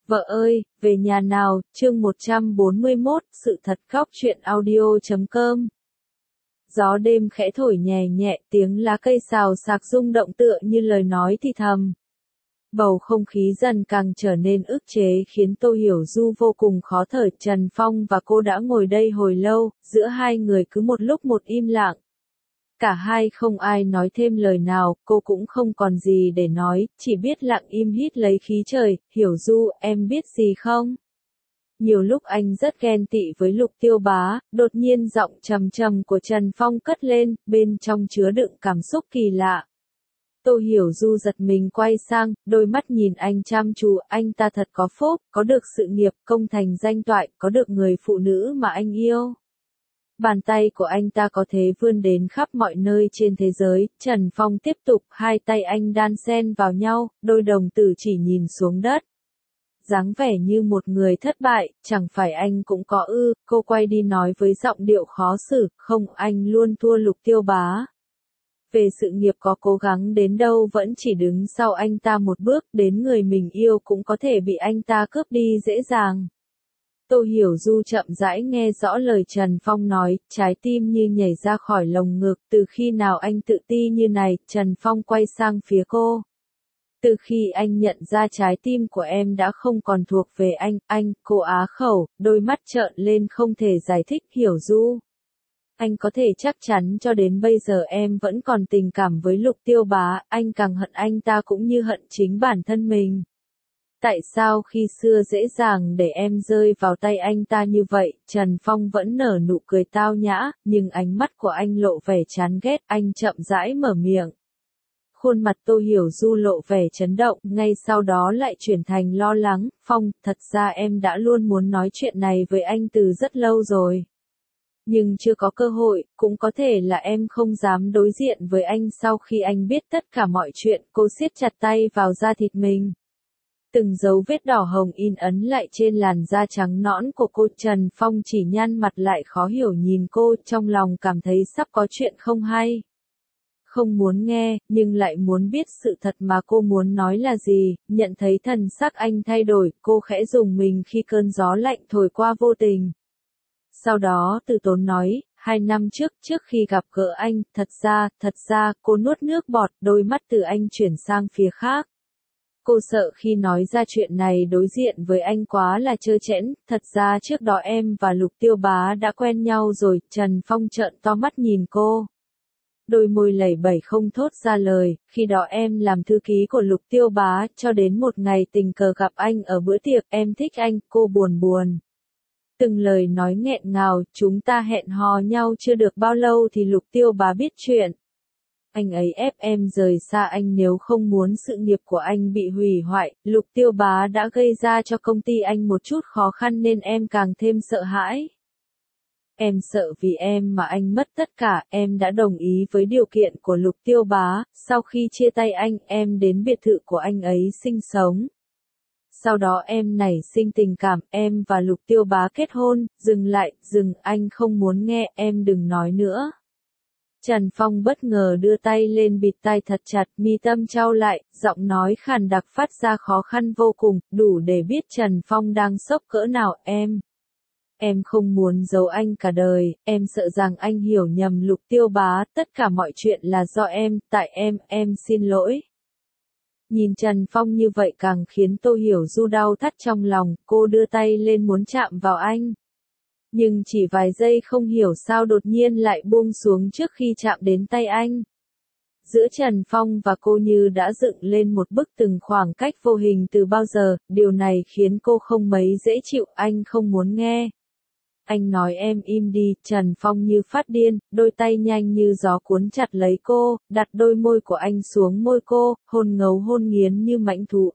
Vợ ơi, về nhà nào, chương 141, sự thật góc truyện audio.com. Gió đêm khẽ thổi nhẹ nhẹ, tiếng lá cây xào xạc rung động tựa như lời nói thì thầm. Bầu không khí dần càng trở nên ức chế khiến Tô Hiểu Du vô cùng khó thở. Trần Phong và cô đã ngồi đây hồi lâu, giữa hai người cứ một lúc một im lặng. Cả hai không ai nói thêm lời nào, cô cũng không còn gì để nói, chỉ biết lặng im hít lấy khí trời. Hiểu Du, em biết gì không? Nhiều lúc anh rất ghen tị với Lục Tiêu Bá, đột nhiên giọng trầm trầm của Trần Phong cất lên, bên trong chứa đựng cảm xúc kỳ lạ. Tô Hiểu Du giật mình quay sang, đôi mắt nhìn anh chăm chú, anh ta thật có phúc, có được sự nghiệp, công thành danh toại, có được người phụ nữ mà anh yêu. Bàn tay của anh ta có thể vươn đến khắp mọi nơi trên thế giới. Trần Phong tiếp tục, hai tay anh đan xen vào nhau, đôi đồng tử chỉ nhìn xuống đất. Dáng vẻ như một người thất bại, chẳng phải anh cũng có ư? Cô quay đi nói với giọng điệu khó xử, không, anh luôn thua Lục Tiêu Bá. Về sự nghiệp có cố gắng đến đâu vẫn chỉ đứng sau anh ta một bước, đến người mình yêu cũng có thể bị anh ta cướp đi dễ dàng. Tô Hiểu Du chậm rãi nghe rõ lời Trần Phong nói, trái tim như nhảy ra khỏi lồng ngực. Từ khi nào anh tự ti như này? Trần Phong quay sang phía cô. Từ khi anh nhận ra trái tim của em đã không còn thuộc về anh, cô á khẩu, đôi mắt trợn lên không thể giải thích. Hiểu Du, anh có thể chắc chắn cho đến bây giờ em vẫn còn tình cảm với Lục Tiêu Bá? Anh càng hận anh ta cũng như hận chính bản thân mình. Tại sao khi xưa dễ dàng để em rơi vào tay anh ta như vậy? Trần Phong vẫn nở nụ cười tao nhã, nhưng ánh mắt của anh lộ vẻ chán ghét. Anh chậm rãi mở miệng. Khuôn mặt Tô Hiểu Du lộ vẻ chấn động, ngay sau đó lại chuyển thành lo lắng. Phong, thật ra em đã luôn muốn nói chuyện này với anh từ rất lâu rồi. Nhưng chưa có cơ hội, cũng có thể là em không dám đối diện với anh. Sau khi anh biết tất cả mọi chuyện, cô siết chặt tay vào da thịt mình. Từng dấu vết đỏ hồng in ấn lại trên làn da trắng nõn của cô. Trần Phong chỉ nhăn mặt lại khó hiểu nhìn cô, trong lòng cảm thấy sắp có chuyện không hay. Không muốn nghe, nhưng lại muốn biết sự thật mà cô muốn nói là gì. Nhận thấy thần sắc anh thay đổi, cô khẽ rùng mình khi cơn gió lạnh thổi qua vô tình. Sau đó từ tốn nói, 2 năm trước khi gặp gỡ anh, thật ra, cô nuốt nước bọt, đôi mắt từ anh chuyển sang phía khác. Cô sợ khi nói ra chuyện này đối diện với anh quá là trơ trẽn. Thật ra trước đó em và Lục Tiêu Bá đã quen nhau rồi. Trần Phong trợn to mắt nhìn cô. Đôi môi lẩy bẩy không thốt ra lời. Khi đó em làm thư ký của Lục Tiêu Bá, cho đến một ngày tình cờ gặp anh ở bữa tiệc. Em thích anh, cô buồn. Từng lời nói nghẹn ngào, chúng ta hẹn hò nhau chưa được bao lâu thì Lục Tiêu Bá biết chuyện. Anh ấy ép em rời xa anh nếu không muốn sự nghiệp của anh bị hủy hoại. Lục Tiêu Bá đã gây ra cho công ty anh một chút khó khăn nên em càng thêm sợ hãi. Em sợ vì em mà anh mất tất cả. Em đã đồng ý với điều kiện của Lục Tiêu Bá. Sau khi chia tay anh, em đến biệt thự của anh ấy sinh sống. Sau đó em nảy sinh tình cảm, em và Lục Tiêu Bá kết hôn. Dừng, anh không muốn nghe, em đừng nói nữa. Trần Phong bất ngờ đưa tay lên bịt tai thật chặt, mi tâm chau lại, giọng nói khàn đặc phát ra khó khăn vô cùng, đủ để biết Trần Phong đang sốc cỡ nào. Em không muốn giấu anh cả đời, em sợ rằng anh hiểu nhầm Lục Tiêu Bá, tất cả mọi chuyện là do em, tại em xin lỗi. Nhìn Trần Phong như vậy càng khiến Tô Hiểu Du đau thắt trong lòng, cô đưa tay lên muốn chạm vào anh. Nhưng chỉ vài giây không hiểu sao đột nhiên lại buông xuống trước khi chạm đến tay anh. Giữa Trần Phong và cô như đã dựng lên một bức tường khoảng cách vô hình từ bao giờ, điều này khiến cô không mấy dễ chịu. Anh không muốn nghe. Anh nói em im đi. Trần Phong như phát điên, đôi tay nhanh như gió cuốn chặt lấy cô, đặt đôi môi của anh xuống môi cô, hôn ngấu hôn nghiến như mãnh thú.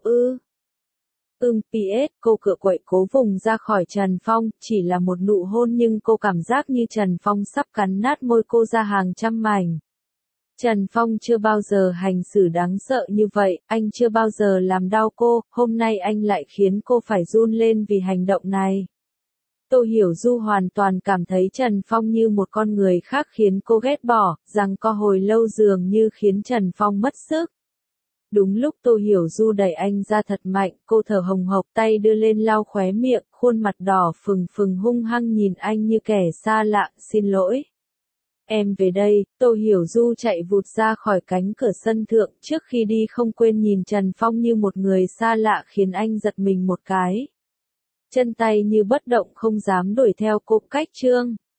PS, cô cựa quậy cố vùng ra khỏi Trần Phong, chỉ là một nụ hôn nhưng cô cảm giác như Trần Phong sắp cắn nát môi cô ra hàng trăm mảnh. Trần Phong chưa bao giờ hành xử đáng sợ như vậy, anh chưa bao giờ làm đau cô, hôm nay anh lại khiến cô phải run lên vì hành động này. Tô Hiểu Du hoàn toàn cảm thấy Trần Phong như một con người khác khiến cô ghét bỏ, rằng co hồi lâu dường như khiến Trần Phong mất sức. Đúng lúc Tô Hiểu Du đẩy anh ra thật mạnh, cô thở hồng hộc tay đưa lên lau khóe miệng, khuôn mặt đỏ phừng phừng hung hăng nhìn anh như kẻ xa lạ, xin lỗi. Em về đây, Tô Hiểu Du chạy vụt ra khỏi cánh cửa sân thượng, trước khi đi không quên nhìn Trần Phong như một người xa lạ khiến anh giật mình một cái. Chân tay như bất động không dám đuổi theo cô. Cách chương